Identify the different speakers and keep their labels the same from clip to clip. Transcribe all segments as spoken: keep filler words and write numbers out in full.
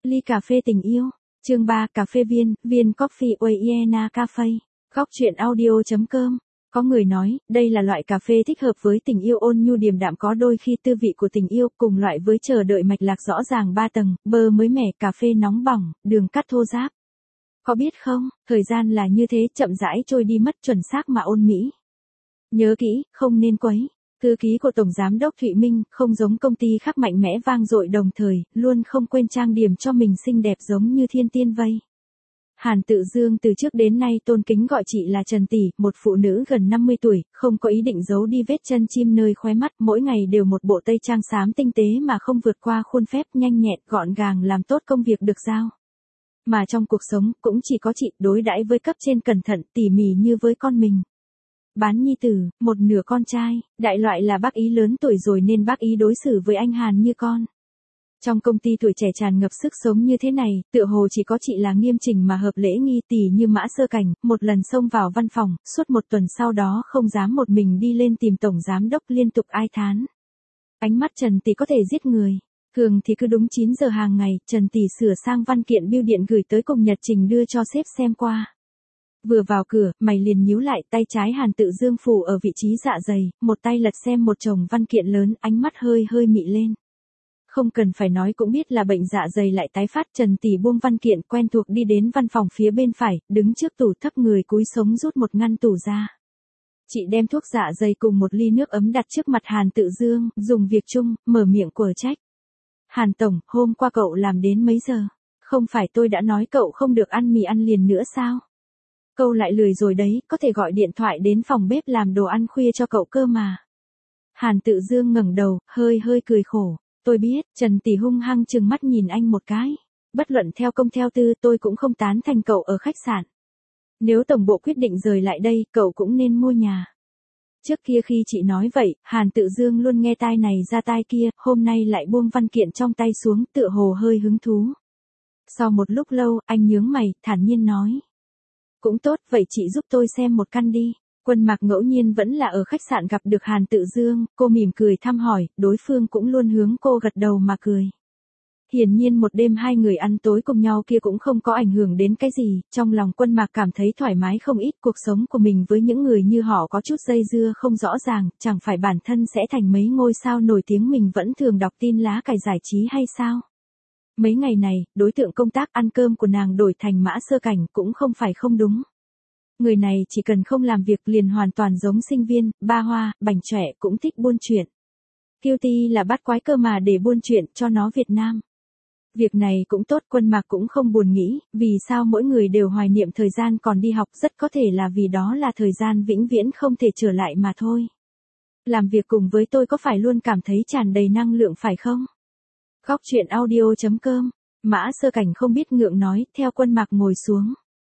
Speaker 1: Ly cà phê tình yêu. Chương ba, cà phê viên, viên coffee Oyena Cafe. Góc truyện audio.com. Có người nói, đây là loại cà phê thích hợp với tình yêu ôn nhu điềm đạm, có đôi khi tư vị của tình yêu, cùng loại với chờ đợi mạch lạc rõ ràng ba tầng, bơ mới mẻ, cà phê nóng bỏng, đường cắt thô ráp. Có biết không, thời gian là như thế, chậm rãi trôi đi mất, chuẩn xác mà ôn mỹ. Nhớ kỹ, không nên quấy. Thư ký của Tổng Giám đốc Thụy Minh, không giống công ty khác mạnh mẽ vang dội, đồng thời, luôn không quên trang điểm cho mình xinh đẹp giống như thiên tiên vây. Hàn Tự Dương từ trước đến nay tôn kính gọi chị là Trần Tỷ, một phụ nữ gần năm mươi tuổi, không có ý định giấu đi vết chân chim nơi khóe mắt, mỗi ngày đều một bộ tây trang xám tinh tế mà không vượt qua khuôn phép, nhanh nhẹn, gọn gàng làm tốt công việc được giao. Mà trong cuộc sống, cũng chỉ có chị đối đãi với cấp trên cẩn thận, tỉ mỉ như với con mình. Bán nhi tử, một nửa con trai, đại loại là bác ý lớn tuổi rồi nên bác ý đối xử với anh Hàn như con. Trong công ty tuổi trẻ tràn ngập sức sống như thế này, tựa hồ chỉ có chị là nghiêm chỉnh mà hợp lễ nghi, tỉ như Mã Sơ Cảnh, một lần xông vào văn phòng, suốt một tuần sau đó không dám một mình đi lên tìm Tổng Giám đốc, liên tục ai thán. Ánh mắt Trần Tỷ có thể giết người. Thường thì cứ đúng chín giờ hàng ngày, Trần Tỷ sửa sang văn kiện bưu điện gửi tới cùng nhật trình đưa cho sếp xem qua. Vừa vào cửa, mày liền nhíu lại, tay trái Hàn Tự Dương phủ ở vị trí dạ dày, một tay lật xem một chồng văn kiện lớn, ánh mắt hơi hơi mị lên. Không cần phải nói cũng biết là bệnh dạ dày lại tái phát. Trần Tỷ buông văn kiện, quen thuộc đi đến văn phòng phía bên phải, đứng trước tủ thấp người cúi sống rút một ngăn tủ ra. Chị đem thuốc dạ dày cùng một ly nước ấm đặt trước mặt Hàn Tự Dương, dùng việc chung, mở miệng quở trách. Hàn Tổng, hôm qua cậu làm đến mấy giờ? Không phải tôi đã nói cậu không được ăn mì ăn liền nữa sao? Cậu lại lười rồi đấy, có thể gọi điện thoại đến phòng bếp làm đồ ăn khuya cho cậu cơ mà. Hàn Tự Dương ngẩng đầu, hơi hơi cười khổ. Tôi biết. Trần Tỷ hung hăng trừng mắt nhìn anh một cái. Bất luận theo công theo tư, tôi cũng không tán thành cậu ở khách sạn. Nếu tổng bộ quyết định rời lại đây, cậu cũng nên mua nhà. Trước kia khi chị nói vậy, Hàn Tự Dương luôn nghe tai này ra tai kia, hôm nay lại buông văn kiện trong tay xuống, tựa hồ hơi hứng thú. Sau một lúc lâu, anh nhướng mày, thản nhiên nói. Cũng tốt, vậy chị giúp tôi xem một căn đi. Quân Mạc ngẫu nhiên vẫn là ở khách sạn gặp được Hàn Tự Dương, cô mỉm cười thăm hỏi, đối phương cũng luôn hướng cô gật đầu mà cười. Hiển nhiên một đêm hai người ăn tối cùng nhau kia cũng không có ảnh hưởng đến cái gì, trong lòng Quân Mạc cảm thấy thoải mái không ít, cuộc sống của mình với những người như họ có chút dây dưa không rõ ràng, chẳng phải bản thân sẽ thành mấy ngôi sao nổi tiếng mình vẫn thường đọc tin lá cải giải trí hay sao? Mấy ngày này, đối tượng công tác ăn cơm của nàng đổi thành Mã Sơ Cảnh cũng không phải không đúng. Người này chỉ cần không làm việc liền hoàn toàn giống sinh viên, ba hoa, bảnh chọe, cũng thích buôn chuyện. Cutie là bắt quái cơ mà để buôn chuyện cho nó Việt Nam. Việc này cũng tốt, Quân Mạc cũng không buồn nghĩ, vì sao mỗi người đều hoài niệm thời gian còn đi học, rất có thể là vì đó là thời gian vĩnh viễn không thể trở lại mà thôi. Làm việc cùng với tôi có phải luôn cảm thấy tràn đầy năng lượng phải không? Góc truyện audio.com. Mã Sơ Cảnh không biết ngượng nói, theo Quân Mạc ngồi xuống.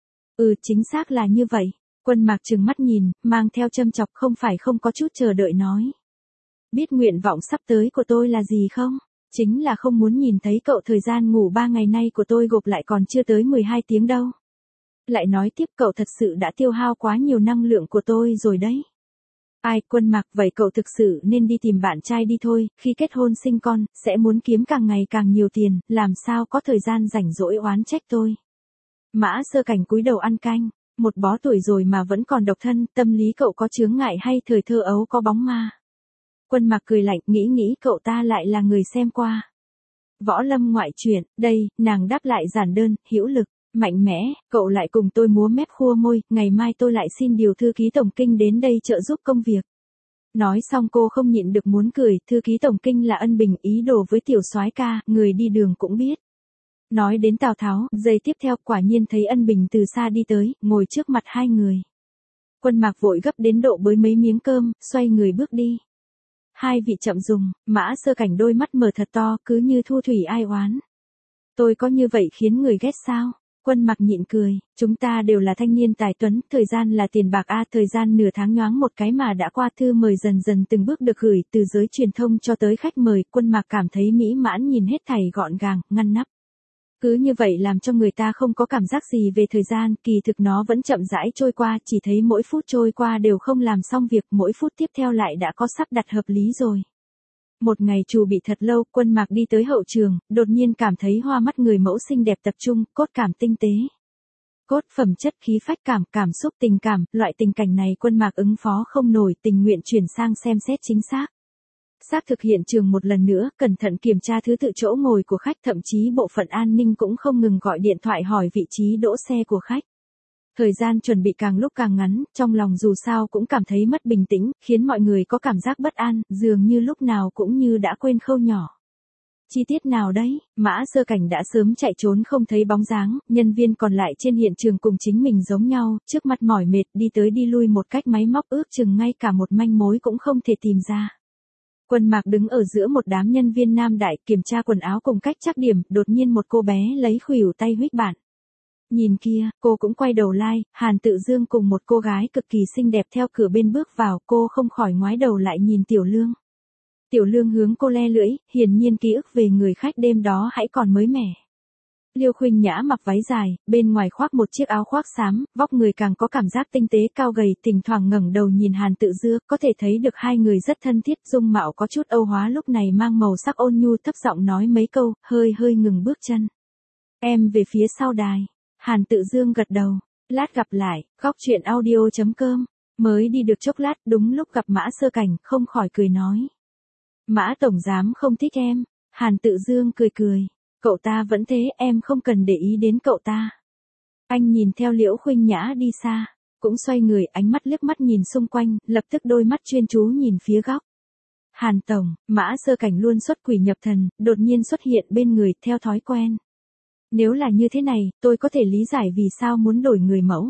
Speaker 1: Ừ, chính xác là như vậy. Quân Mạc trừng mắt nhìn, mang theo châm chọc, không phải không có chút chờ đợi nói. Biết nguyện vọng sắp tới của tôi là gì không? Chính là không muốn nhìn thấy cậu, thời gian ngủ ba ngày nay của tôi gộp lại còn chưa tới mười hai tiếng đâu. Lại nói tiếp, cậu thật sự đã tiêu hao quá nhiều năng lượng của tôi rồi đấy. Ai, Quân Mạc, vậy cậu thực sự nên đi tìm bạn trai đi thôi, khi kết hôn sinh con, sẽ muốn kiếm càng ngày càng nhiều tiền, làm sao có thời gian rảnh rỗi oán trách tôi. Mã Sơ Cảnh cúi đầu ăn canh, một bó tuổi rồi mà vẫn còn độc thân, tâm lý cậu có chướng ngại hay thời thơ ấu có bóng ma? Quân Mạc cười lạnh, nghĩ nghĩ cậu ta lại là người xem qua Võ Lâm ngoại truyện, đây, nàng đáp lại giản đơn, hữu lực, mạnh mẽ, cậu lại cùng tôi múa mép khua môi, ngày mai tôi lại xin điều thư ký tổng kinh đến đây trợ giúp công việc. Nói xong cô không nhịn được muốn cười, thư ký tổng kinh là Ân Bình, ý đồ với tiểu soái ca, người đi đường cũng biết. Nói đến Tào Tháo, giây tiếp theo quả nhiên thấy Ân Bình từ xa đi tới, ngồi trước mặt hai người. Quân Mạc vội gấp đến độ bới mấy miếng cơm, xoay người bước đi. Hai vị chậm dùng, Mã Sơ Cảnh đôi mắt mở thật to, cứ như thu thủy ai oán. Tôi có như vậy khiến người ghét sao? Quân Mạc nhịn cười, chúng ta đều là thanh niên tài tuấn, thời gian là tiền bạc a, thời gian nửa tháng nhoáng một cái mà đã qua, thư mời dần dần từng bước được gửi từ giới truyền thông cho tới khách mời, Quân Mạc cảm thấy mỹ mãn nhìn hết thảy gọn gàng, ngăn nắp. Cứ như vậy làm cho người ta không có cảm giác gì về thời gian, kỳ thực nó vẫn chậm rãi trôi qua, chỉ thấy mỗi phút trôi qua đều không làm xong việc, mỗi phút tiếp theo lại đã có sắp đặt hợp lý rồi. Một ngày chuẩn bị thật lâu, Quân Mạc đi tới hậu trường, đột nhiên cảm thấy hoa mắt người mẫu xinh đẹp tập trung, cốt cảm tinh tế. Cốt phẩm chất khí phách cảm, cảm xúc tình cảm, loại tình cảnh này Quân Mạc ứng phó không nổi, tình nguyện chuyển sang xem xét chính xác. Xác thực hiện trường một lần nữa, cẩn thận kiểm tra thứ tự chỗ ngồi của khách, thậm chí bộ phận an ninh cũng không ngừng gọi điện thoại hỏi vị trí đỗ xe của khách. Thời gian chuẩn bị càng lúc càng ngắn, trong lòng dù sao cũng cảm thấy mất bình tĩnh, khiến mọi người có cảm giác bất an, dường như lúc nào cũng như đã quên khâu nhỏ. Chi tiết nào đấy, Mã Sơ Cảnh đã sớm chạy trốn không thấy bóng dáng, nhân viên còn lại trên hiện trường cùng chính mình giống nhau, trước mặt mỏi mệt đi tới đi lui một cách máy móc, ước chừng ngay cả một manh mối cũng không thể tìm ra. Quân Mạc đứng ở giữa một đám nhân viên nam đại kiểm tra quần áo cùng cách trắc điểm, đột nhiên một cô bé lấy khuỷu tay huých bạn. Nhìn kia, cô cũng quay đầu lai, like, Hàn Tự Dương cùng một cô gái cực kỳ xinh đẹp theo cửa bên bước vào, cô không khỏi ngoái đầu lại nhìn Tiểu Lương. Tiểu Lương hướng cô le lưỡi, hiển nhiên ký ức về người khách đêm đó hãy còn mới mẻ. Liêu Khuynh Nhã mặc váy dài, bên ngoài khoác một chiếc áo khoác xám, vóc người càng có cảm giác tinh tế cao gầy, thỉnh thoảng ngẩng đầu nhìn Hàn Tự Dương, có thể thấy được hai người rất thân thiết, dung mạo có chút âu hóa lúc này mang màu sắc ôn nhu, thấp giọng nói mấy câu, hơi hơi ngừng bước chân. Em về phía sau đài. Hàn Tự Dương gật đầu, lát gặp lại, góc truyện audio chấm com, mới đi được chốc lát, đúng lúc gặp Mã Sơ Cảnh, không khỏi cười nói. Mã tổng giám không thích em, Hàn Tự Dương cười cười, cậu ta vẫn thế, em không cần để ý đến cậu ta. Anh nhìn theo Liễu Khuynh Nhã đi xa, cũng xoay người, ánh mắt liếc mắt nhìn xung quanh, lập tức đôi mắt chuyên chú nhìn phía góc. Hàn tổng, Mã Sơ Cảnh luôn xuất quỷ nhập thần, đột nhiên xuất hiện bên người, theo thói quen. Nếu là như thế này, tôi có thể lý giải vì sao muốn đổi người mẫu.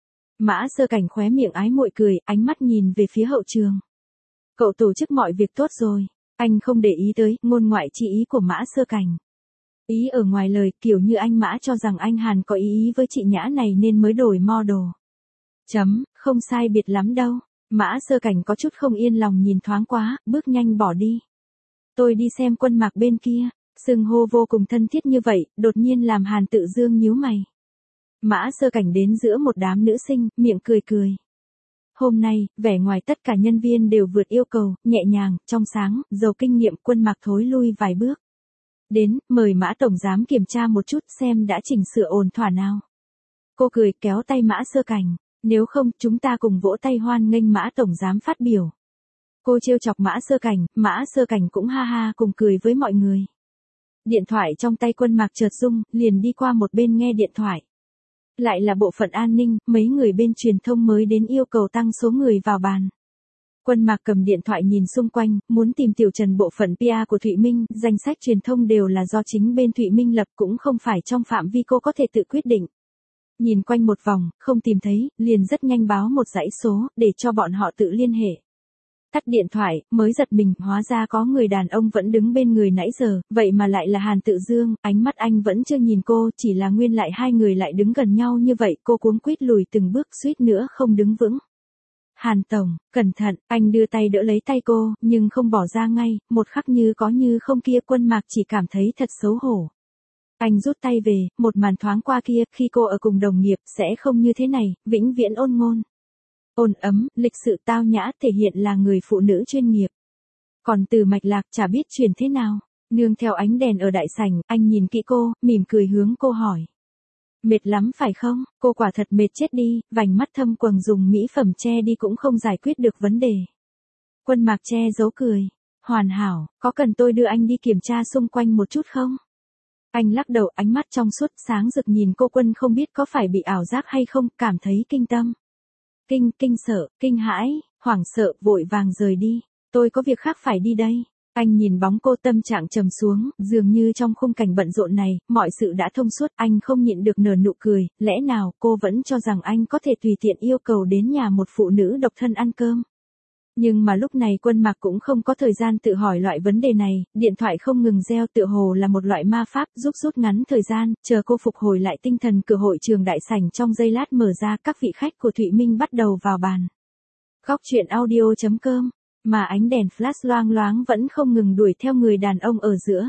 Speaker 1: Mã Sơ Cảnh khóe miệng ái muội cười, ánh mắt nhìn về phía hậu trường. Cậu tổ chức mọi việc tốt rồi, anh không để ý tới ngôn ngoại chi ý của Mã Sơ Cảnh. Ý ở ngoài lời, kiểu như anh Mã cho rằng anh Hàn có ý ý với chị Nhã này nên mới đổi model. Chấm, không sai biệt lắm đâu. Mã Sơ Cảnh có chút không yên lòng nhìn thoáng quá, bước nhanh bỏ đi. Tôi đi xem Quân Mạc bên kia. Xưng hô vô cùng thân thiết như vậy, đột nhiên làm Hàn Tự Dương nhíu mày. Mã Sơ Cảnh đến giữa một đám nữ sinh, miệng cười cười. Hôm nay, vẻ ngoài tất cả nhân viên đều vượt yêu cầu, nhẹ nhàng, trong sáng, giàu kinh nghiệm. Quân Mạc thối lui vài bước. Đến, mời Mã tổng giám kiểm tra một chút xem đã chỉnh sửa ổn thỏa nào. Cô cười kéo tay Mã Sơ Cảnh, nếu không, chúng ta cùng vỗ tay hoan nghênh Mã tổng giám phát biểu. Cô trêu chọc Mã Sơ Cảnh, Mã Sơ Cảnh cũng ha ha cùng cười với mọi người. Điện thoại trong tay Quân Mạc chợt rung, liền đi qua một bên nghe điện thoại. Lại là bộ phận an ninh, mấy người bên truyền thông mới đến yêu cầu tăng số người vào bàn. Quân Mạc cầm điện thoại nhìn xung quanh, muốn tìm Tiểu Trần bộ phận pê e của Thụy Minh, danh sách truyền thông đều là do chính bên Thụy Minh lập, cũng không phải trong phạm vi cô có thể tự quyết định. Nhìn quanh một vòng, không tìm thấy, liền rất nhanh báo một dãy số, để cho bọn họ tự liên hệ. Tắt điện thoại, mới giật mình, hóa ra có người đàn ông vẫn đứng bên người nãy giờ, vậy mà lại là Hàn Tự Dương, ánh mắt anh vẫn chưa nhìn cô, chỉ là nguyên lại hai người lại đứng gần nhau như vậy, cô cuống quýt lùi từng bước, suýt nữa không đứng vững. Hàn tổng, cẩn thận, anh đưa tay đỡ lấy tay cô, nhưng không bỏ ra ngay, một khắc như có như không kia. Quân Mạc chỉ cảm thấy thật xấu hổ. Anh rút tay về, một màn thoáng qua kia, khi cô ở cùng đồng nghiệp, sẽ không như thế này, vĩnh viễn ôn ngôn. Ôn ấm, lịch sự tao nhã, thể hiện là người phụ nữ chuyên nghiệp. Còn từ mạch lạc chả biết truyền thế nào, nương theo ánh đèn ở đại sảnh, anh nhìn kỹ cô, mỉm cười hướng cô hỏi. Mệt lắm phải không? Cô quả thật mệt chết đi, vành mắt thâm quầng dùng mỹ phẩm che đi cũng không giải quyết được vấn đề. Quân Mạc che giấu cười. Hoàn hảo, có cần tôi đưa anh đi kiểm tra xung quanh một chút không? Anh lắc đầu, ánh mắt trong suốt sáng rực nhìn cô. Quân không biết có phải bị ảo giác hay không, cảm thấy kinh tâm. Kinh, kinh sợ, kinh hãi, hoảng sợ, vội vàng rời đi. Tôi có việc khác phải đi đây. Anh nhìn bóng cô, tâm trạng trầm xuống, dường như trong khung cảnh bận rộn này, mọi sự đã thông suốt, anh không nhịn được nở nụ cười, lẽ nào cô vẫn cho rằng anh có thể tùy tiện yêu cầu đến nhà một phụ nữ độc thân ăn cơm. Nhưng mà lúc này Quân Mạc cũng không có thời gian tự hỏi loại vấn đề này, điện thoại không ngừng reo, tựa hồ là một loại ma pháp giúp rút ngắn thời gian, chờ cô phục hồi lại tinh thần. Cửa hội trường đại sảnh trong giây lát mở ra, các vị khách của Thụy Minh bắt đầu vào bàn. Góc truyện audio chấm com, mà ánh đèn flash loang loáng vẫn không ngừng đuổi theo người đàn ông ở giữa.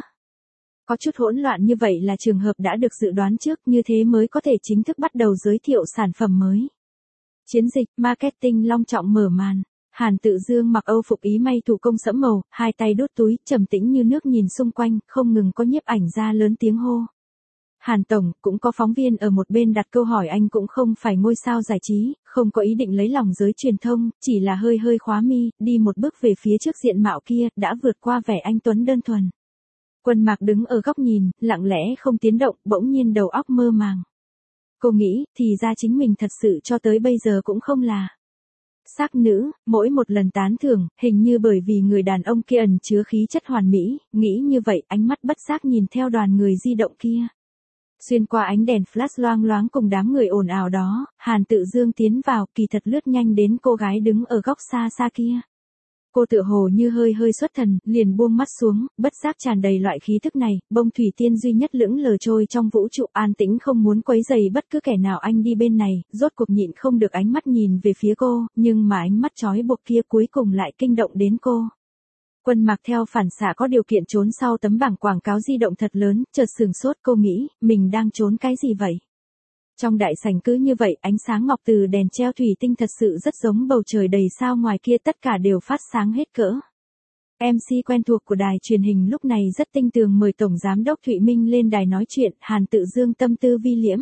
Speaker 1: Có chút hỗn loạn như vậy là trường hợp đã được dự đoán trước, như thế mới có thể chính thức bắt đầu giới thiệu sản phẩm mới. Chiến dịch marketing long trọng mở màn. Hàn Tự Dương mặc Âu phục ý may thủ công sẫm màu, hai tay đút túi, trầm tĩnh như nước nhìn xung quanh, không ngừng có nhiếp ảnh ra lớn tiếng hô. Hàn Tổng, cũng có phóng viên ở một bên đặt câu hỏi, anh cũng không phải ngôi sao giải trí, không có ý định lấy lòng giới truyền thông, chỉ là hơi hơi khóa mi, đi một bước về phía trước diện mạo kia, đã vượt qua vẻ anh tuấn đơn thuần. Quân Mạc đứng ở góc nhìn, lặng lẽ không tiến động, bỗng nhiên đầu óc mơ màng. Cô nghĩ, thì ra chính mình thật sự cho tới bây giờ cũng không là sắc nữ, mỗi một lần tán thưởng, hình như bởi vì người đàn ông kia ẩn chứa khí chất hoàn mỹ, nghĩ như vậy, ánh mắt bất giác nhìn theo đoàn người di động kia. Xuyên qua ánh đèn flash loang loáng cùng đám người ồn ào đó, Hàn Tự Dương tiến vào, kỳ thật lướt nhanh đến cô gái đứng ở góc xa xa kia. Cô tựa hồ như hơi hơi xuất thần, liền buông mắt xuống, bất giác tràn đầy loại khí thức này, bông thủy tiên duy nhất lững lờ trôi trong vũ trụ, an tĩnh không muốn quấy rầy bất cứ kẻ nào. Anh đi bên này, rốt cuộc nhịn không được ánh mắt nhìn về phía cô, nhưng mà ánh mắt trói buộc kia cuối cùng lại kinh động đến cô. Quân Mạc theo phản xạ có điều kiện trốn sau tấm bảng quảng cáo di động thật lớn, chợt sừng sốt, cô nghĩ, mình đang trốn cái gì vậy? Trong đại sảnh cứ như vậy, ánh sáng ngọc từ đèn treo thủy tinh thật sự rất giống bầu trời đầy sao, ngoài kia tất cả đều phát sáng hết cỡ. em xê quen thuộc của đài truyền hình lúc này rất tinh tường mời Tổng Giám đốc Thụy Minh lên đài nói chuyện. Hàn Tự Dương tâm tư vi liễm,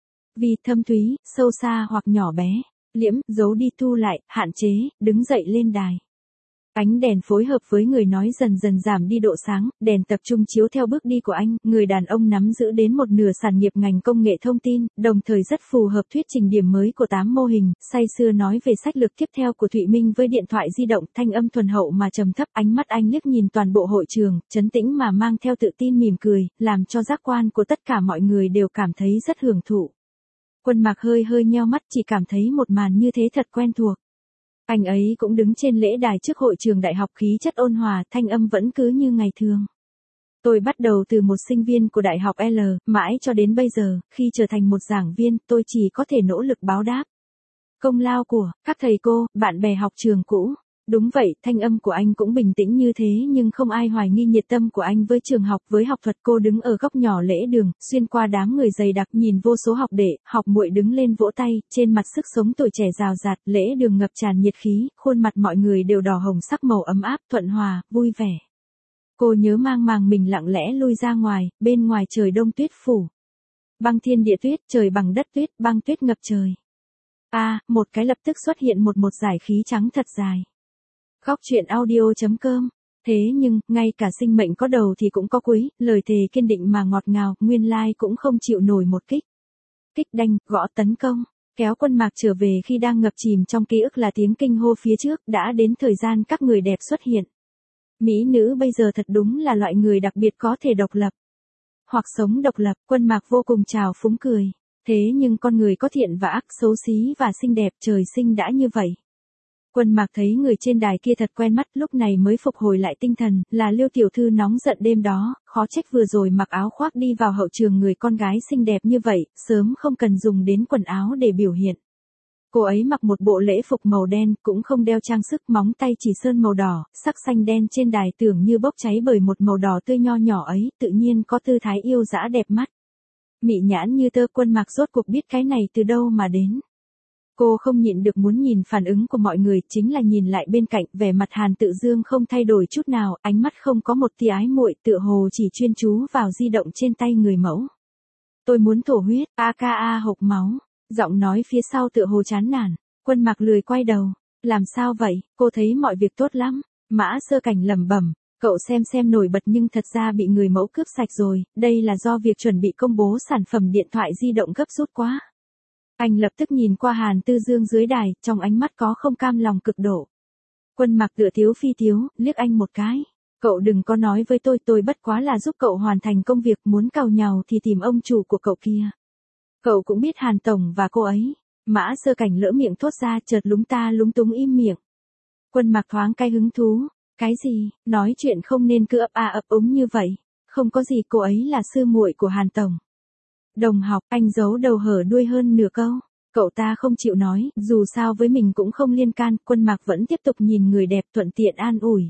Speaker 1: vì thâm thúy, sâu xa hoặc nhỏ bé, liễm, giấu đi thu lại, hạn chế, đứng dậy lên đài. Ánh đèn phối hợp với người nói dần dần giảm đi độ sáng, đèn tập trung chiếu theo bước đi của anh, người đàn ông nắm giữ đến một nửa sản nghiệp ngành công nghệ thông tin, đồng thời rất phù hợp thuyết trình điểm mới của tám mô hình, say sưa nói về sách lược tiếp theo của Thụy Minh với điện thoại di động, thanh âm thuần hậu mà trầm thấp, ánh mắt anh liếc nhìn toàn bộ hội trường, trấn tĩnh mà mang theo tự tin mỉm cười, làm cho giác quan của tất cả mọi người đều cảm thấy rất hưởng thụ. Quân Mạc hơi hơi nheo mắt, chỉ cảm thấy một màn như thế thật quen thuộc. Anh ấy cũng đứng trên lễ đài trước hội trường đại học, khí chất ôn hòa, thanh âm vẫn cứ như ngày thường. Tôi bắt đầu từ một sinh viên của đại học L, mãi cho đến bây giờ, khi trở thành một giảng viên, tôi chỉ có thể nỗ lực báo đáp công lao của các thầy cô, bạn bè học trường cũ. Đúng vậy, thanh âm của anh cũng bình tĩnh như thế, nhưng không ai hoài nghi nhiệt tâm của anh với trường học, với học thuật. Cô đứng ở góc nhỏ lễ đường, xuyên qua đám người dày đặc, nhìn vô số học đệ, học muội đứng lên vỗ tay, trên mặt sức sống tuổi trẻ rào rạt, lễ đường ngập tràn nhiệt khí, khuôn mặt mọi người đều đỏ hồng, sắc màu ấm áp, thuận hòa, vui vẻ. Cô nhớ mang màng mình lặng lẽ lui ra ngoài, bên ngoài trời đông tuyết phủ. Băng thiên địa tuyết, trời bằng đất tuyết, băng tuyết ngập trời. A, à, một cái lập tức xuất hiện một một dải khí trắng thật dài. Góc truyện audio chấm com. Thế nhưng, ngay cả sinh mệnh có đầu thì cũng có cuối, lời thề kiên định mà ngọt ngào, nguyên lai cũng không chịu nổi một kích. Kích đanh, gõ tấn công, kéo Quân Mạc trở về khi đang ngập chìm trong ký ức là tiếng kinh hô phía trước, đã đến thời gian các người đẹp xuất hiện. Mỹ nữ bây giờ thật đúng là loại người đặc biệt, có thể độc lập. Hoặc sống độc lập. Quân Mạc vô cùng trào phúng cười. Thế nhưng con người có thiện và ác, xấu xí và xinh đẹp, trời sinh đã như vậy. Quân Mạc thấy người trên đài kia thật quen mắt, lúc này mới phục hồi lại tinh thần, là Liêu tiểu thư nóng giận đêm đó, khó trách vừa rồi mặc áo khoác đi vào hậu trường, người con gái xinh đẹp như vậy, sớm không cần dùng đến quần áo để biểu hiện. Cô ấy mặc một bộ lễ phục màu đen, cũng không đeo trang sức, móng tay chỉ sơn màu đỏ, sắc xanh đen trên đài tưởng như bốc cháy bởi một màu đỏ tươi nho nhỏ ấy, tự nhiên có tư thái yêu dã đẹp mắt. Mị nhãn như tơ. Quân Mạc rốt cuộc biết cái này từ đâu mà đến. Cô không nhịn được muốn nhìn phản ứng của mọi người, chính là nhìn lại bên cạnh, vẻ mặt Hàn Tự Dương không thay đổi chút nào, ánh mắt không có một tia ái muội, tựa hồ chỉ chuyên chú vào di động trên tay người mẫu. Tôi muốn thổ huyết, aka hộc máu, giọng nói phía sau tựa hồ chán nản. Quân Mạc lười quay đầu, làm sao vậy, cô thấy mọi việc tốt lắm. Mã Sơ Cảnh lẩm bẩm, cậu xem xem nổi bật nhưng thật ra bị người mẫu cướp sạch rồi, đây là do việc chuẩn bị công bố sản phẩm điện thoại di động gấp rút quá. Anh lập tức nhìn qua Hàn Tư Dương dưới đài, trong ánh mắt có không cam lòng cực độ. Quân Mạc tựa thiếu phi thiếu, liếc anh một cái. Cậu đừng có nói với tôi, tôi bất quá là giúp cậu hoàn thành công việc, muốn càu nhàu thì tìm ông chủ của cậu kia. Cậu cũng biết Hàn Tổng và cô ấy. Mã Sơ Cảnh lỡ miệng thốt ra, chợt lúng ta lúng túng im miệng. Quân Mạc thoáng cái hứng thú. Cái gì, nói chuyện không nên cứ ấp a ấp úng như vậy. Không có gì, cô ấy là sư muội của Hàn Tổng. Đồng học, anh giấu đầu hở đuôi hơn nửa câu. Cậu ta không chịu nói, dù sao với mình cũng không liên can. Quân Mạc vẫn tiếp tục nhìn người đẹp, thuận tiện an ủi.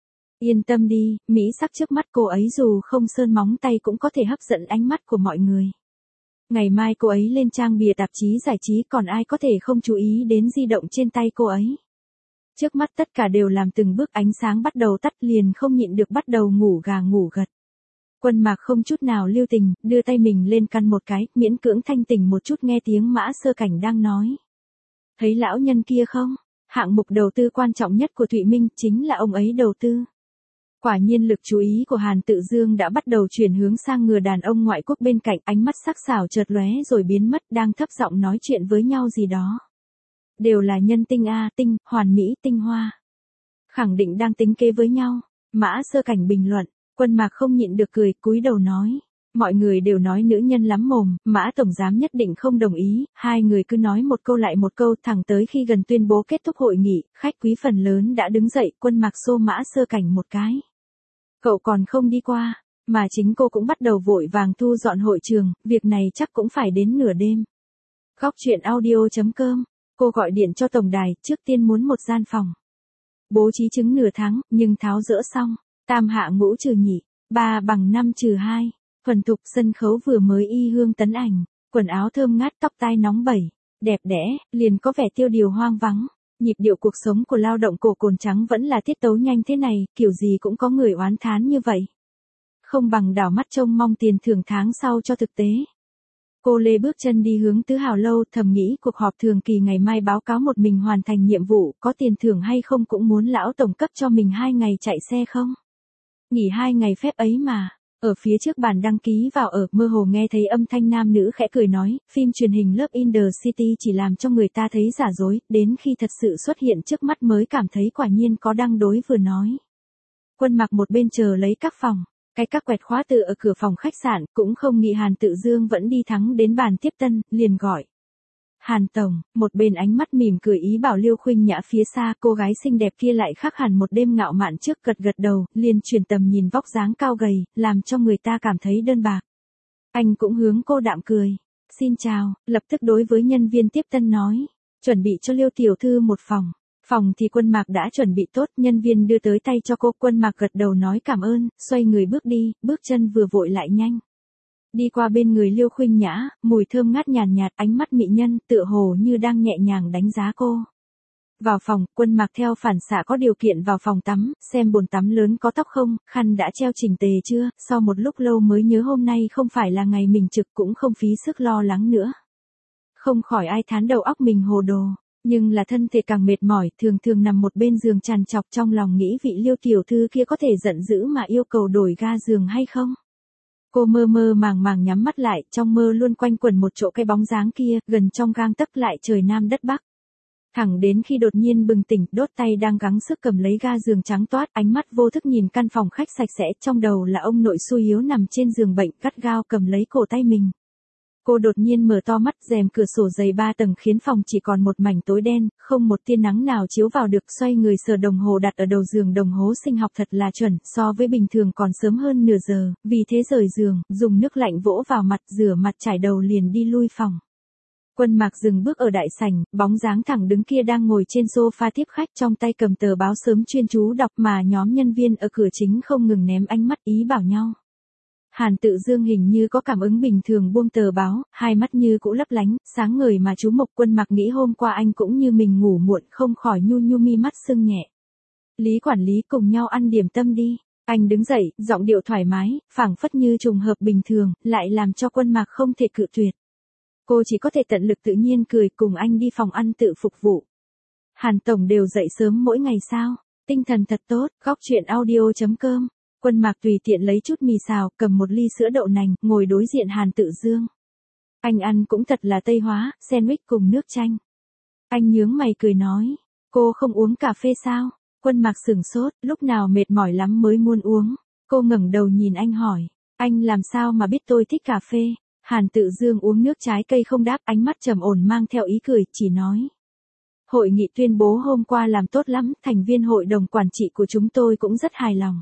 Speaker 1: Yên tâm đi, mỹ sắc trước mắt cô ấy dù không sơn móng tay cũng có thể hấp dẫn ánh mắt của mọi người. Ngày mai cô ấy lên trang bìa tạp chí giải trí, còn ai có thể không chú ý đến di động trên tay cô ấy. Trước mắt tất cả đều làm từng bước ánh sáng bắt đầu tắt liền không nhịn được bắt đầu ngủ gà ngủ gật. Quân Mạc không chút nào lưu tình, đưa tay mình lên căn một cái, miễn cưỡng thanh tỉnh một chút nghe tiếng Mã Sơ Cảnh đang nói. Thấy lão nhân kia không? Hạng mục đầu tư quan trọng nhất của Thụy Minh chính là ông ấy đầu tư. Quả nhiên lực chú ý của Hàn Tự Dương đã bắt đầu chuyển hướng sang người đàn ông ngoại quốc bên cạnh, ánh mắt sắc sảo chợt lóe rồi biến mất, đang thấp giọng nói chuyện với nhau gì đó. Đều là nhân tinh a, tinh, hoàn mỹ, tinh hoa. Khẳng định đang tính kế với nhau. Mã Sơ Cảnh bình luận, Quân Mạc không nhịn được cười, cúi đầu nói. Mọi người đều nói nữ nhân lắm mồm, Mã Tổng Giám nhất định không đồng ý, hai người cứ nói một câu lại một câu thẳng tới khi gần tuyên bố kết thúc hội nghị, khách quý phần lớn đã đứng dậy, Quân Mạc xô Mã Sơ Cảnh một cái. Cậu còn không đi qua, mà chính cô cũng bắt đầu vội vàng thu dọn hội trường, việc này chắc cũng phải đến nửa đêm. Góc truyện audio chấm com, cô gọi điện cho tổng đài, trước tiên muốn một gian phòng. Bố trí chứng nửa tháng, nhưng tháo dỡ xong, tam hạ ngũ trừ nhị, ba bằng năm trừ hai, thuần thục sân khấu vừa mới y hương tấn ảnh, quần áo thơm ngát tóc tai nóng bẩy, đẹp đẽ, liền có vẻ tiêu điều hoang vắng. Nhịp điệu cuộc sống của lao động cổ cồn trắng vẫn là tiết tấu nhanh thế này, kiểu gì cũng có người oán thán như vậy. Không bằng đảo mắt trông mong tiền thưởng tháng sau cho thực tế. Cô Lê bước chân đi hướng Tứ Hào Lâu, thầm nghĩ cuộc họp thường kỳ ngày mai báo cáo một mình hoàn thành nhiệm vụ, có tiền thưởng hay không cũng muốn lão tổng cấp cho mình hai ngày chạy xe không. Nghỉ hai ngày phép ấy mà. Ở phía trước bàn đăng ký vào ở, mơ hồ nghe thấy âm thanh nam nữ khẽ cười nói, phim truyền hình Love in the City chỉ làm cho người ta thấy giả dối, đến khi thật sự xuất hiện trước mắt mới cảm thấy quả nhiên có đăng đối vừa nói. Quân Mạc một bên chờ lấy các phòng, cái các quẹt khóa tự ở cửa phòng khách sạn, cũng không nghĩ Hàn Tự Dương vẫn đi thắng đến bàn tiếp tân, liền gọi. Hàn Tổng, một bên ánh mắt mỉm cười ý bảo Liêu Khuynh Nhã phía xa, cô gái xinh đẹp kia lại khác hẳn một đêm ngạo mạn trước, gật gật đầu, liền chuyển tầm nhìn vóc dáng cao gầy, làm cho người ta cảm thấy đơn bạc. Anh cũng hướng cô đạm cười. Xin chào, lập tức đối với nhân viên tiếp tân nói, chuẩn bị cho Liêu tiểu thư một phòng. Phòng thì Quân Mạc đã chuẩn bị tốt, nhân viên đưa tới tay cho cô, Quân Mạc gật đầu nói cảm ơn, xoay người bước đi, bước chân vừa vội lại nhanh. Đi qua bên người Liêu Khuynh Nhã, mùi thơm ngát nhàn nhạt, ánh mắt mỹ nhân, tựa hồ như đang nhẹ nhàng đánh giá cô. Vào phòng, Quân Mạc theo phản xạ có điều kiện vào phòng tắm, xem bồn tắm lớn có tóc không, khăn đã treo chỉnh tề chưa, sau một lúc lâu mới nhớ hôm nay không phải là ngày mình trực, cũng không phí sức lo lắng nữa. Không khỏi ai thán đầu óc mình hồ đồ, nhưng là thân thể càng mệt mỏi, thường thường nằm một bên giường trằn trọc, trong lòng nghĩ vị Liêu tiểu thư kia có thể giận dữ mà yêu cầu đổi ga giường hay không. Cô mơ mơ màng màng nhắm mắt lại, trong mơ luôn quanh quẩn một chỗ cái bóng dáng kia, gần trong gang tấc lại trời nam đất bắc. Thẳng đến khi đột nhiên bừng tỉnh, đốt tay đang gắng sức cầm lấy ga giường trắng toát, ánh mắt vô thức nhìn căn phòng khách sạch sẽ, trong đầu là ông nội xui yếu nằm trên giường bệnh, gắt gao cầm lấy cổ tay mình. Cô đột nhiên mở to mắt, rèm cửa sổ dày ba tầng khiến phòng chỉ còn một mảnh tối đen, không một tia nắng nào chiếu vào được, xoay người sờ đồng hồ đặt ở đầu giường, đồng hồ sinh học thật là chuẩn, so với bình thường còn sớm hơn nửa giờ, vì thế rời giường, dùng nước lạnh vỗ vào mặt, rửa mặt trải đầu liền đi lui phòng. Quân Mạc dừng bước ở đại sảnh, bóng dáng thẳng đứng kia đang ngồi trên sofa tiếp khách, trong tay cầm tờ báo sớm chuyên chú đọc, mà nhóm nhân viên ở cửa chính không ngừng ném ánh mắt ý bảo nhau. Hàn Tự Dương hình như có cảm ứng bình thường buông tờ báo, hai mắt như cũ lấp lánh, sáng ngời mà chú Mộc. Quân Mạc nghĩ hôm qua anh cũng như mình ngủ muộn, không khỏi nhu nhu mi mắt sưng nhẹ. Lý quản lý, cùng nhau ăn điểm tâm đi. Anh đứng dậy, giọng điệu thoải mái, phảng phất như trùng hợp bình thường, lại làm cho Quân Mạc không thể cự tuyệt. Cô chỉ có thể tận lực tự nhiên cười, cùng anh đi phòng ăn tự phục vụ. Hàn Tổng đều dậy sớm mỗi ngày sao? Tinh thần thật tốt, góc truyện audio chấm com. Quân Mạc tùy tiện lấy chút mì xào, cầm một ly sữa đậu nành, ngồi đối diện Hàn Tự Dương. Anh ăn cũng thật là Tây hóa, sandwich cùng nước chanh. Anh nhướng mày cười nói, cô không uống cà phê sao? Quân Mạc sửng sốt, lúc nào mệt mỏi lắm mới muốn uống. Cô ngẩng đầu nhìn anh hỏi, anh làm sao mà biết tôi thích cà phê? Hàn Tự Dương uống nước trái cây không đáp, ánh mắt trầm ổn mang theo ý cười, chỉ nói. Hội nghị tuyên bố hôm qua làm tốt lắm, thành viên hội đồng quản trị của chúng tôi cũng rất hài lòng.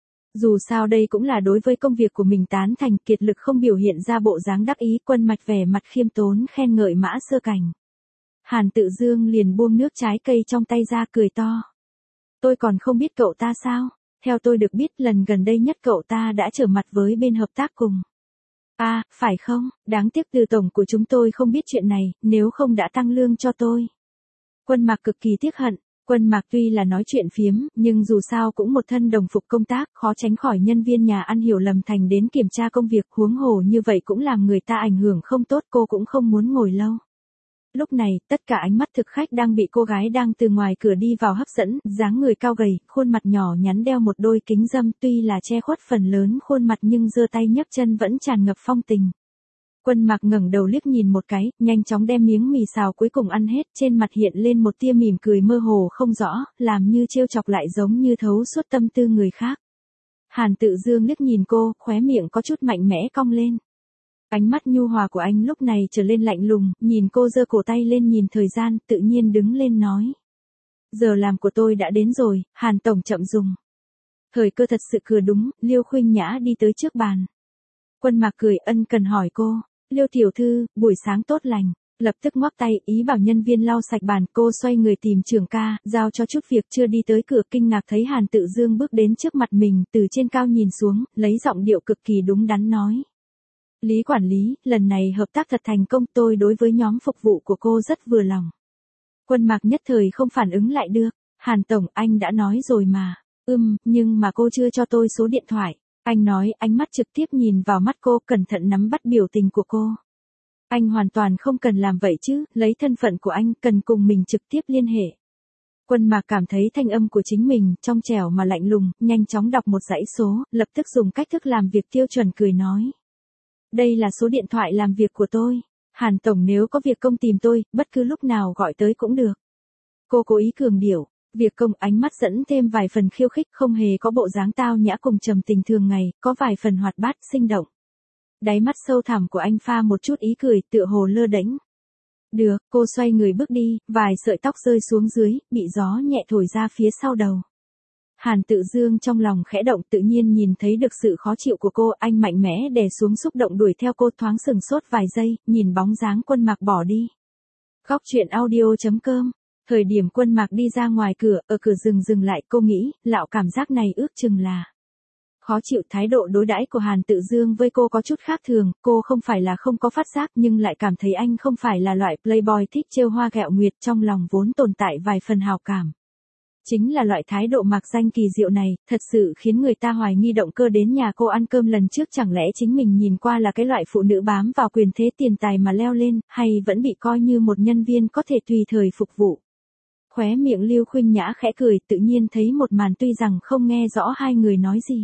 Speaker 1: Dù sao đây cũng là đối với công việc của mình tán thành, kiệt lực không biểu hiện ra bộ dáng đắc ý. Quân Mạch vẻ mặt khiêm tốn khen ngợi Mã Sơ Cảnh. Hàn Tự Dương liền buông nước trái cây trong tay ra cười to. Tôi còn không biết cậu ta sao? Theo tôi được biết lần gần đây nhất cậu ta đã trở mặt với bên hợp tác cùng. À, phải không? Đáng tiếc từ tổng của chúng tôi không biết chuyện này, nếu không đã tăng lương cho tôi. Quân Mạc cực kỳ tiếc hận. Quân Mạc tuy là nói chuyện phiếm, nhưng dù sao cũng một thân đồng phục công tác, khó tránh khỏi nhân viên nhà ăn hiểu lầm thành đến kiểm tra công việc, huống hồ như vậy cũng làm người ta ảnh hưởng không tốt, cô cũng không muốn ngồi lâu. Lúc này, tất cả ánh mắt thực khách đang bị cô gái đang từ ngoài cửa đi vào hấp dẫn, dáng người cao gầy, khuôn mặt nhỏ nhắn đeo một đôi kính râm, tuy là che khuất phần lớn khuôn mặt nhưng giơ tay nhấc chân vẫn tràn ngập phong tình. Quân Mạc ngẩng đầu liếc nhìn một cái, nhanh chóng đem miếng mì xào cuối cùng ăn hết, trên mặt hiện lên một tia mỉm cười mơ hồ không rõ, làm như trêu chọc lại giống như thấu suốt tâm tư người khác. Hàn Tự Dương liếc nhìn cô, khóe miệng có chút mạnh mẽ cong lên. Ánh mắt nhu hòa của anh lúc này trở lên lạnh lùng, nhìn cô giơ cổ tay lên nhìn thời gian, tự nhiên đứng lên nói. Giờ làm của tôi đã đến rồi, Hàn Tổng chậm dùng. Thời cơ thật sự cửa đúng, Liêu Khuynh Nhã đi tới trước bàn. Quân Mạc cười ân cần hỏi cô, Liêu tiểu thư, buổi sáng tốt lành, lập tức ngoắc tay ý bảo nhân viên lau sạch bàn, cô xoay người tìm trưởng ca, giao cho chút việc chưa đi tới cửa kinh ngạc thấy Hàn Tự Dương bước đến trước mặt mình, từ trên cao nhìn xuống, lấy giọng điệu cực kỳ đúng đắn nói. Lý quản lý, lần này hợp tác thật thành công, tôi đối với nhóm phục vụ của cô rất vừa lòng. Quân Mạc nhất thời không phản ứng lại được, Hàn Tổng anh đã nói rồi mà, ừm, nhưng mà cô chưa cho tôi số điện thoại. Anh nói, ánh mắt trực tiếp nhìn vào mắt cô, cẩn thận nắm bắt biểu tình của cô. Anh hoàn toàn không cần làm vậy chứ, lấy thân phận của anh, cần cùng mình trực tiếp liên hệ. Quân Mạc cảm thấy thanh âm của chính mình, trong trẻo mà lạnh lùng, nhanh chóng đọc một dãy số, lập tức dùng cách thức làm việc tiêu chuẩn cười nói. Đây là số điện thoại làm việc của tôi. Hàn Tổng nếu có việc công tìm tôi, bất cứ lúc nào gọi tới cũng được. Cô cố ý cường điệu. Việc công ánh mắt dẫn thêm vài phần khiêu khích, không hề có bộ dáng tao nhã cùng trầm tình thường ngày, có vài phần hoạt bát, sinh động. Đáy mắt sâu thẳm của anh pha một chút ý cười, tựa hồ lơ đễnh. Được, cô xoay người bước đi, vài sợi tóc rơi xuống dưới, bị gió nhẹ thổi ra phía sau đầu. Hàn Tự Dương trong lòng khẽ động, tự nhiên nhìn thấy được sự khó chịu của cô, anh mạnh mẽ đè xuống xúc động đuổi theo cô, thoáng sừng sốt vài giây, nhìn bóng dáng Quân Mạc bỏ đi. Góc truyện audio chấm com. Thời điểm Quân Mạc đi ra ngoài cửa, ở cửa dừng dừng lại, cô nghĩ, lão cảm giác này ước chừng là khó chịu. Thái độ đối đãi của Hàn Tự Dương với cô có chút khác thường, cô không phải là không có phát giác nhưng lại cảm thấy anh không phải là loại playboy thích trêu hoa ghẹo nguyệt, trong lòng vốn tồn tại vài phần hào cảm. Chính là loại thái độ mạc danh kỳ diệu này, thật sự khiến người ta hoài nghi động cơ đến nhà cô ăn cơm lần trước chẳng lẽ chính mình nhìn qua là cái loại phụ nữ bám vào quyền thế tiền tài mà leo lên, hay vẫn bị coi như một nhân viên có thể tùy thời phục vụ. Khóe miệng Liêu Khuynh Nhã khẽ cười, tự nhiên thấy một màn tuy rằng không nghe rõ hai người nói gì.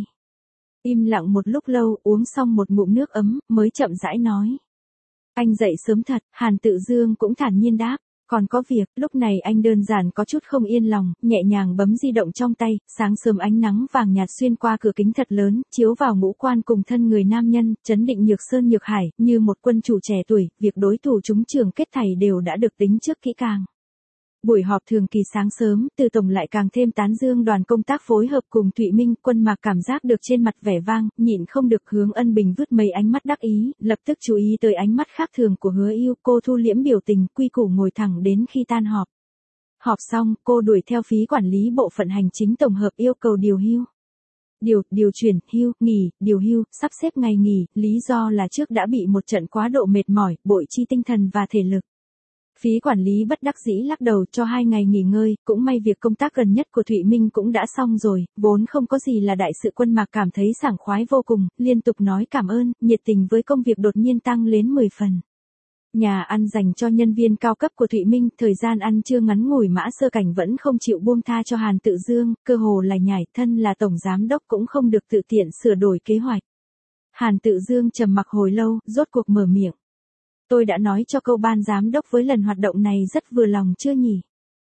Speaker 1: Im lặng một lúc lâu, uống xong một ngụm nước ấm, mới chậm rãi nói. Anh dậy sớm thật, Hàn Tự Dương cũng thản nhiên đáp. Còn có việc, lúc này anh đơn giản có chút không yên lòng, nhẹ nhàng bấm di động trong tay, sáng sớm ánh nắng vàng nhạt xuyên qua cửa kính thật lớn, chiếu vào ngũ quan cùng thân người nam nhân, chấn định nhược sơn nhược hải, như một quân chủ trẻ tuổi, việc đối thủ chúng trường kết thảy đều đã được tính trước kỹ càng. Buổi họp thường kỳ sáng sớm, Từ Tổng lại càng thêm tán dương đoàn công tác phối hợp cùng Thụy Minh, Quân Mạc cảm giác được trên mặt vẻ vang, nhịn không được hướng Ân Bình vứt mấy ánh mắt đắc ý, lập tức chú ý tới ánh mắt khác thường của Hứa Ưu, cô thu liễm biểu tình, quy củ ngồi thẳng đến khi tan họp. Họp xong, cô đuổi theo phí quản lý bộ phận hành chính tổng hợp yêu cầu điều hưu. Điều, điều chuyển, hưu, nghỉ, điều hưu, sắp xếp ngày nghỉ, lý do là trước đã bị một trận quá độ mệt mỏi, bội chi tinh thần và thể lực. Phí quản lý bất đắc dĩ lắc đầu cho hai ngày nghỉ ngơi, cũng may việc công tác gần nhất của Thụy Minh cũng đã xong rồi, vốn không có gì là đại sự. Quân Mạc cảm thấy sảng khoái vô cùng, liên tục nói cảm ơn, nhiệt tình với công việc đột nhiên tăng lên mười phần. Nhà ăn dành cho nhân viên cao cấp của Thụy Minh, thời gian ăn trưa ngắn ngủi Mã Sơ Cảnh vẫn không chịu buông tha cho Hàn Tự Dương, cơ hồ là nhảy, thân là tổng giám đốc cũng không được tự tiện sửa đổi kế hoạch. Hàn Tự Dương trầm mặc hồi lâu, rốt cuộc mở miệng. Tôi đã nói cho câu ban giám đốc với lần hoạt động này rất vừa lòng chưa nhỉ?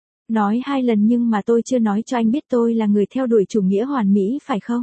Speaker 1: Nói hai lần nhưng mà tôi chưa nói cho anh biết tôi là người theo đuổi chủ nghĩa hoàn mỹ phải không?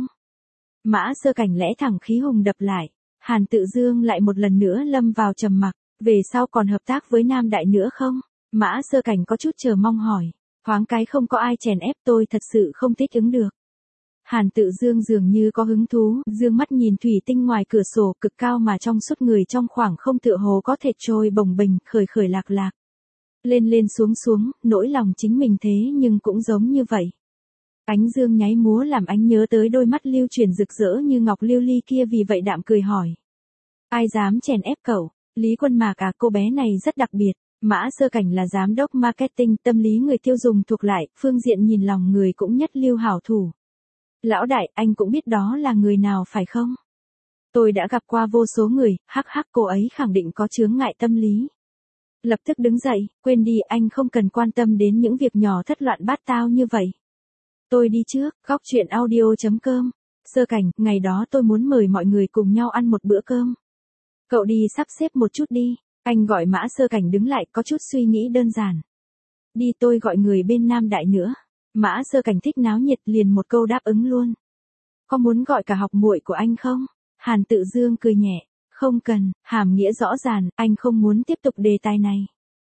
Speaker 1: Mã Sơ Cảnh lẽ thẳng khí hùng đập lại. Hàn Tự Dương lại một lần nữa lâm vào trầm mặc. Về sau còn hợp tác với Nam Đại nữa không? Mã Sơ Cảnh có chút chờ mong hỏi. Thoáng cái không có ai chèn ép tôi thật sự không thích ứng được. Hàn Tự Dương dường như có hứng thú, dương mắt nhìn thủy tinh ngoài cửa sổ cực cao mà trong suốt người trong khoảng không tựa hồ có thể trôi bồng bềnh, khởi khởi lạc lạc. Lên lên xuống xuống, nỗi lòng chính mình thế nhưng cũng giống như vậy. Ánh dương nháy múa làm anh nhớ tới đôi mắt lưu chuyển rực rỡ như ngọc lưu ly kia, vì vậy đạm cười hỏi. Ai dám chèn ép cậu? Lý Quân Mạc à, cô bé này rất đặc biệt. Mã Sơ Cảnh là giám đốc marketing, tâm lý người tiêu dùng thuộc lại, phương diện nhìn lòng người cũng nhất lưu hảo thủ. Lão đại, anh cũng biết đó là người nào phải không? Tôi đã gặp qua vô số người, hắc hắc, cô ấy khẳng định có chướng ngại tâm lý. Lập tức đứng dậy, quên đi, anh không cần quan tâm đến những việc nhỏ thất loạn bát tao như vậy. Tôi đi trước, góc chuyện audio.com. Sơ Cảnh, ngày đó tôi muốn mời mọi người cùng nhau ăn một bữa cơm. Cậu đi sắp xếp một chút đi. Anh gọi Mã Sơ Cảnh đứng lại, có chút suy nghĩ đơn giản. Đi, tôi gọi người bên Nam Đại nữa. Mã Sơ Cảnh thích náo nhiệt, liền một câu đáp ứng luôn. Có muốn gọi cả học muội của anh không? Hàn Tự Dương cười nhẹ. Không cần, hàm nghĩa rõ ràng, anh không muốn tiếp tục đề tài này.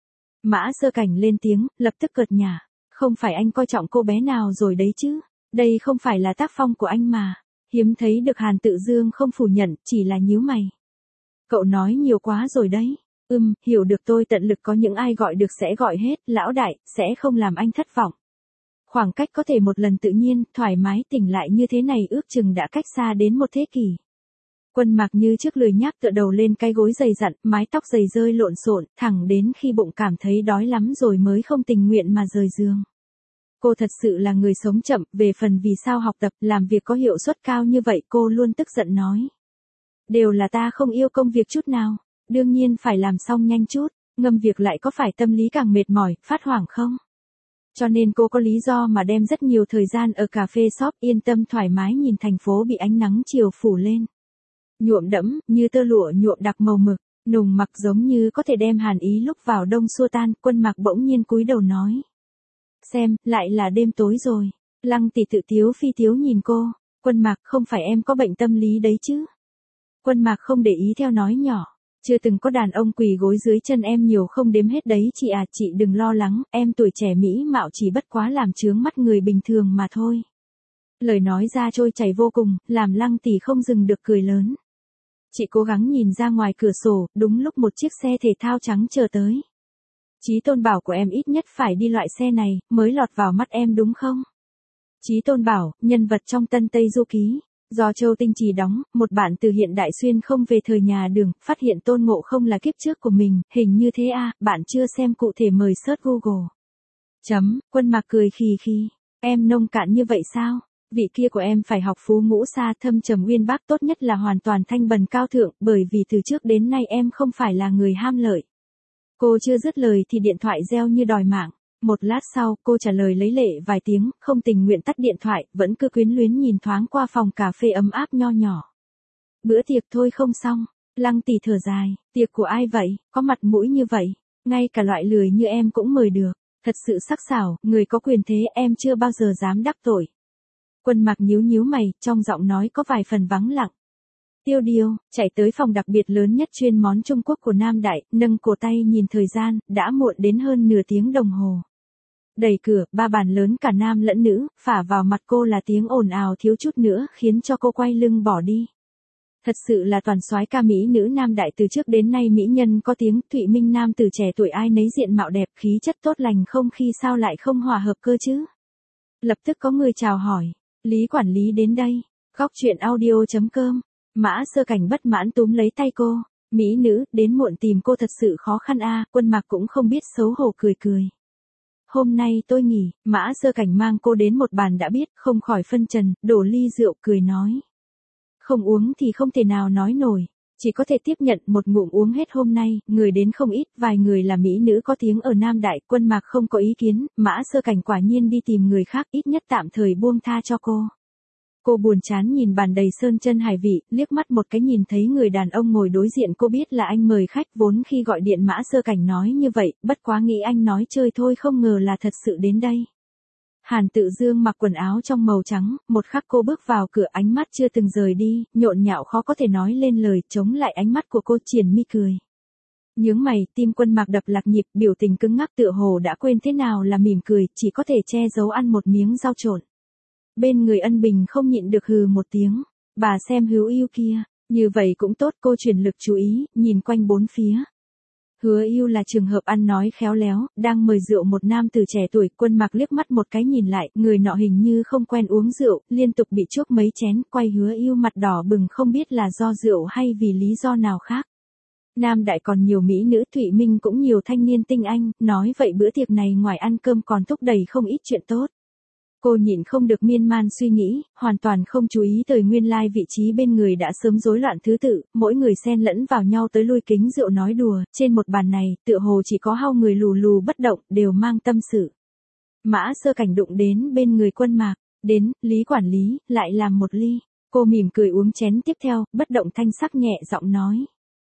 Speaker 1: Mã Sơ Cảnh lên tiếng, lập tức cợt nhả. Không phải anh coi trọng cô bé nào rồi đấy chứ. Đây không phải là tác phong của anh mà. Hiếm thấy được Hàn Tự Dương không phủ nhận, chỉ là nhíu mày. Cậu nói nhiều quá rồi đấy. Ừm, hiểu được, tôi tận lực có những ai gọi được sẽ gọi hết, lão đại, sẽ không làm anh thất vọng. Khoảng cách có thể một lần tự nhiên, thoải mái tỉnh lại như thế này ước chừng đã cách xa đến một thế kỷ. Quân Mạc như trước lười nhác tựa đầu lên cái gối dày dặn, mái tóc dày rơi lộn xộn, thẳng đến khi bụng cảm thấy đói lắm rồi mới không tình nguyện mà rời giường. Cô thật sự là người sống chậm, về phần vì sao học tập, làm việc có hiệu suất cao như vậy cô luôn tức giận nói. Đều là ta không yêu công việc chút nào, đương nhiên phải làm xong nhanh chút, ngâm việc lại có phải tâm lý càng mệt mỏi, phát hoảng không? Cho nên cô có lý do mà đem rất nhiều thời gian ở cà phê shop, yên tâm thoải mái nhìn thành phố bị ánh nắng chiều phủ lên. Nhuộm đẫm, như tơ lụa nhuộm đặc màu mực, nùng mặc giống như có thể đem hàn ý lúc vào đông xua tan. Quân Mạc bỗng nhiên cúi đầu nói. Xem, lại là đêm tối rồi. Lăng tỷ tự tiếu phi tiếu nhìn cô. Quân Mạc, không phải em có bệnh tâm lý đấy chứ? Quân Mạc không để ý theo nói nhỏ. Chưa từng có đàn ông quỳ gối dưới chân em nhiều không đếm hết đấy chị à, chị đừng lo lắng, em tuổi trẻ mỹ mạo chỉ bất quá làm chướng mắt người bình thường mà thôi. Lời nói ra trôi chảy vô cùng, làm Lăng tỷ không dừng được cười lớn. Chị cố gắng nhìn ra ngoài cửa sổ, đúng lúc một chiếc xe thể thao trắng chờ tới. Chí Tôn bảo của em ít nhất phải đi loại xe này, mới lọt vào mắt em đúng không? Chí Tôn bảo, nhân vật trong Tân Tây Du Ký, do Châu Tinh Trì đóng, một bạn từ hiện đại xuyên không về thời nhà Đường, phát hiện Tôn Ngộ Không là kiếp trước của mình, hình như thế à, bạn chưa xem cụ thể mời search Google. Chấm, Quân Mạc cười khì khì, em nông cạn như vậy sao? Vị kia của em phải học phú ngũ xa thâm trầm uyên bác, tốt nhất là hoàn toàn thanh bần cao thượng, bởi vì từ trước đến nay em không phải là người ham lợi. Cô chưa dứt lời thì điện thoại reo như đòi mạng. Một lát sau, cô trả lời lấy lệ vài tiếng, không tình nguyện tắt điện thoại, vẫn cứ quyến luyến nhìn thoáng qua phòng cà phê ấm áp nho nhỏ. Bữa tiệc thôi không xong. Lăng tỷ thở dài, tiệc của ai vậy, có mặt mũi như vậy, ngay cả loại lười như em cũng mời được. Thật sự sắc sảo, người có quyền thế em chưa bao giờ dám đắc tội. Quân Mạc nhíu nhíu mày, trong giọng nói có vài phần vắng lặng. Tiêu Điêu, chạy tới phòng đặc biệt lớn nhất chuyên món Trung Quốc của Nam Đại, nâng cổ tay nhìn thời gian, đã muộn đến hơn nửa tiếng đồng hồ. Đẩy cửa, ba bàn lớn cả nam lẫn nữ, phả vào mặt cô là tiếng ồn ào thiếu chút nữa khiến cho cô quay lưng bỏ đi. Thật sự là toàn soái ca mỹ nữ Nam Đại, từ trước đến nay mỹ nhân có tiếng, Thụy Minh nam từ trẻ tuổi ai nấy diện mạo đẹp, khí chất tốt lành, không khi sao lại không hòa hợp cơ chứ. Lập tức có người chào hỏi, Lý quản lý đến đây, góc chuyện audio.com. Mã Sơ Cảnh bất mãn túm lấy tay cô, mỹ nữ, đến muộn tìm cô thật sự khó khăn a. Quân Mạc cũng không biết xấu hổ cười cười. Hôm nay tôi nghỉ, Mã Sơ Cảnh mang cô đến một bàn đã biết, không khỏi phân trần, đổ ly rượu cười nói. Không uống thì không thể nào nói nổi, chỉ có thể tiếp nhận một ngụm uống hết. Hôm nay, người đến không ít, vài người là mỹ nữ có tiếng ở Nam Đại. Quân Mạc không có ý kiến, Mã Sơ Cảnh quả nhiên đi tìm người khác, ít nhất tạm thời buông tha cho cô. Cô buồn chán nhìn bàn đầy sơn chân hải vị, liếc mắt một cái nhìn thấy người đàn ông ngồi đối diện cô biết là anh mời khách, vốn khi gọi điện Mã Sơ Cảnh nói như vậy, bất quá nghĩ anh nói chơi thôi không ngờ là thật sự đến đây. Hàn Tự Dương mặc quần áo trong màu trắng, một khắc cô bước vào cửa ánh mắt chưa từng rời đi, nhộn nhạo khó có thể nói lên lời, chống lại ánh mắt của cô triển mi cười. Nhướng mày, tim Quân Mạc đập lạc nhịp, biểu tình cứng ngắc tựa hồ đã quên thế nào là mỉm cười, chỉ có thể che giấu ăn một miếng rau trộn. Bên người Ân Bình không nhịn được hừ một tiếng, bà xem Hứa Ưu kia, như vậy cũng tốt. Cô chuyển lực chú ý, nhìn quanh bốn phía. Hứa Ưu là trường hợp ăn nói khéo léo, đang mời rượu một nam tử trẻ tuổi. Quân Mạc liếc mắt một cái nhìn lại, người nọ hình như không quen uống rượu, liên tục bị chuốc mấy chén, quay Hứa Ưu mặt đỏ bừng không biết là do rượu hay vì lý do nào khác. Nam Đại còn nhiều mỹ nữ, Thụy Minh cũng nhiều thanh niên tinh anh, nói vậy bữa tiệc này ngoài ăn cơm còn thúc đẩy không ít chuyện tốt. Cô nhịn không được miên man suy nghĩ, hoàn toàn không chú ý tới nguyên lai vị trí bên người đã sớm rối loạn thứ tự, mỗi người xen lẫn vào nhau tới lui kính rượu nói đùa, trên một bàn này, tựa hồ chỉ có hao người lù lù bất động, đều mang tâm sự. Mã Sơ Cảnh đụng đến bên người Quân Mạc, đến, Lý quản lý, lại làm một ly. Cô mỉm cười uống chén tiếp theo, bất động thanh sắc nhẹ giọng nói.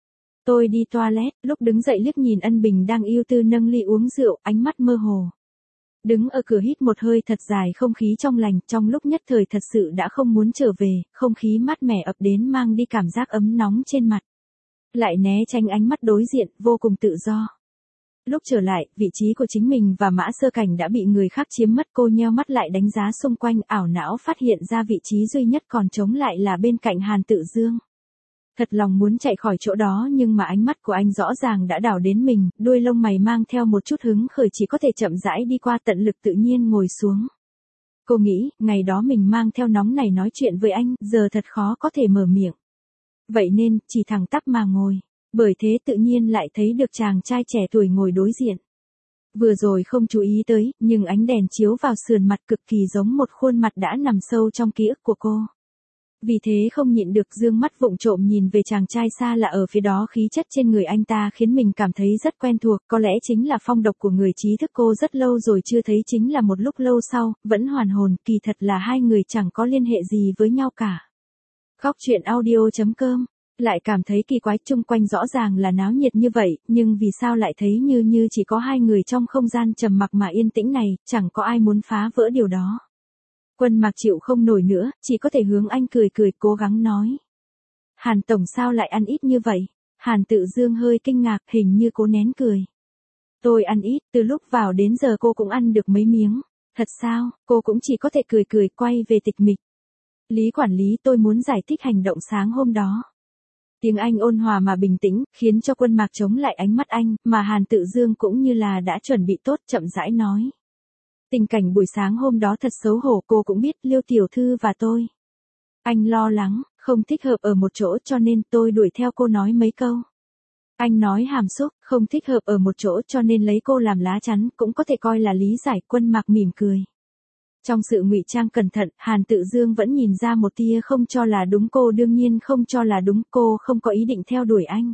Speaker 1: Tôi đi toilet, lúc đứng dậy liếc nhìn Ân Bình đang ưu tư nâng ly uống rượu, ánh mắt mơ hồ. Đứng ở cửa hít một hơi thật dài không khí trong lành, trong lúc nhất thời thật sự đã không muốn trở về, không khí mát mẻ ập đến mang đi cảm giác ấm nóng trên mặt. Lại né tránh ánh mắt đối diện, vô cùng tự do. Lúc trở lại, vị trí của chính mình và Mã Sơ Cảnh đã bị người khác chiếm mất, cô nheo mắt lại đánh giá xung quanh, ảo não phát hiện ra vị trí duy nhất còn trống lại là bên cạnh Hàn Tự Dương. Thật lòng muốn chạy khỏi chỗ đó nhưng mà ánh mắt của anh rõ ràng đã đảo đến mình, đuôi lông mày mang theo một chút hứng khởi chỉ có thể chậm rãi đi qua, tận lực tự nhiên ngồi xuống. Cô nghĩ, ngày đó mình mang theo nóng này nói chuyện với anh, giờ thật khó có thể mở miệng. Vậy nên, chỉ thẳng tắp mà ngồi. Bởi thế tự nhiên lại thấy được chàng trai trẻ tuổi ngồi đối diện. Vừa rồi không chú ý tới, nhưng ánh đèn chiếu vào sườn mặt cực kỳ giống một khuôn mặt đã nằm sâu trong ký ức của cô. Vì thế không nhịn được dương mắt vụng trộm nhìn về chàng trai xa lạ ở phía đó, khí chất trên người anh ta khiến mình cảm thấy rất quen thuộc, có lẽ chính là phong độc của người trí thức cô rất lâu rồi chưa thấy, chính là một lúc lâu sau, vẫn hoàn hồn, kỳ thật là hai người chẳng có liên hệ gì với nhau cả. Góc truyện audio chấm com lại cảm thấy kỳ quái, chung quanh rõ ràng là náo nhiệt như vậy, nhưng vì sao lại thấy như như chỉ có hai người trong không gian trầm mặc mà yên tĩnh này, chẳng có ai muốn phá vỡ điều đó. Quân Mạc chịu không nổi nữa, chỉ có thể hướng anh cười cười, cố gắng nói. Hàn Tổng sao lại ăn ít như vậy? Hàn Tự Dương hơi kinh ngạc, hình như cố nén cười. Tôi ăn ít, từ lúc vào đến giờ cô cũng ăn được mấy miếng. Thật sao? Cô cũng chỉ có thể cười cười, quay về tịch mịch. Lý quản lý, tôi muốn giải thích hành động sáng hôm đó. Tiếng Anh ôn hòa mà bình tĩnh, khiến cho Quân Mạc chống lại ánh mắt anh, mà Hàn Tự Dương cũng như là đã chuẩn bị tốt, chậm rãi nói. Tình cảnh buổi sáng hôm đó thật xấu hổ, cô cũng biết, Liêu tiểu thư và tôi. Anh lo lắng, không thích hợp ở một chỗ cho nên tôi đuổi theo cô nói mấy câu. Anh nói hàm xúc, không thích hợp ở một chỗ cho nên lấy cô làm lá chắn, cũng có thể coi là lý giải. Quân Mạc mỉm cười. Trong sự ngụy trang cẩn thận, Hàn Tự Dương vẫn nhìn ra một tia không cho là đúng, cô đương nhiên không cho là đúng, cô không có ý định theo đuổi anh.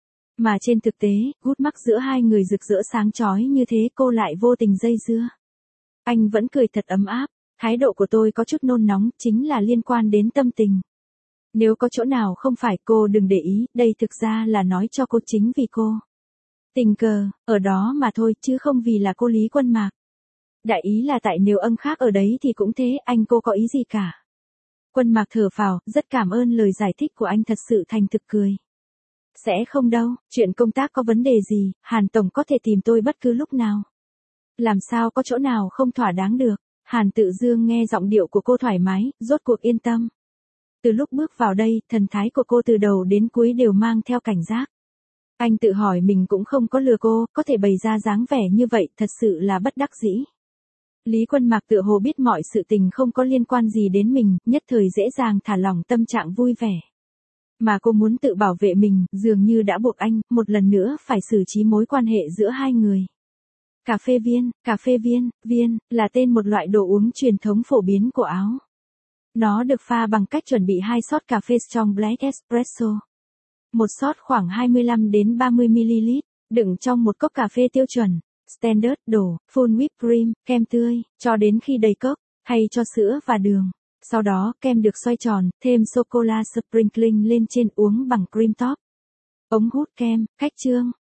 Speaker 1: Mà trên thực tế, gút mắc giữa hai người rực rỡ sáng chói như thế, cô lại vô tình dây dưa. Anh vẫn cười thật ấm áp, thái độ của tôi có chút nôn nóng, chính là liên quan đến tâm tình. Nếu có chỗ nào không phải, cô đừng để ý, đây thực ra là nói cho cô, chính vì cô. Tình cờ, ở đó mà thôi, chứ không vì là cô Lý Quân Mạc. Đại ý là tại nếu ân khác ở đấy thì cũng thế, anh cô có ý gì cả. Quân Mạc thở phào, rất cảm ơn lời giải thích của anh, thật sự thành thực cười. Sẽ không đâu, chuyện công tác có vấn đề gì, Hàn Tổng có thể tìm tôi bất cứ lúc nào. Làm sao có chỗ nào không thỏa đáng được. Hàn Tự Dương nghe giọng điệu của cô thoải mái, rốt cuộc yên tâm. Từ lúc bước vào đây, thần thái của cô từ đầu đến cuối đều mang theo cảnh giác. Anh tự hỏi mình cũng không có lừa cô, có thể bày ra dáng vẻ như vậy, thật sự là bất đắc dĩ. Lý Quân Mạc tựa hồ biết mọi sự tình không có liên quan gì đến mình, nhất thời dễ dàng thả lỏng tâm trạng vui vẻ. Mà cô muốn tự bảo vệ mình, dường như đã buộc anh, một lần nữa phải xử trí mối quan hệ giữa hai người. Cà phê viên, cà phê viên, viên, là tên một loại đồ uống truyền thống phổ biến của Áo. Nó được pha bằng cách chuẩn bị hai shot cà phê strong black espresso. Một shot khoảng hai mươi lăm đến ba mươi mi-li-lít, đựng trong một cốc cà phê tiêu chuẩn, standard, đổ, full whipped cream, kem tươi, cho đến khi đầy cốc, hay cho sữa và đường. Sau đó, kem được xoay tròn, thêm sô-cô-la sprinkling lên trên, uống bằng cream top. Ống hút kem, cách chương,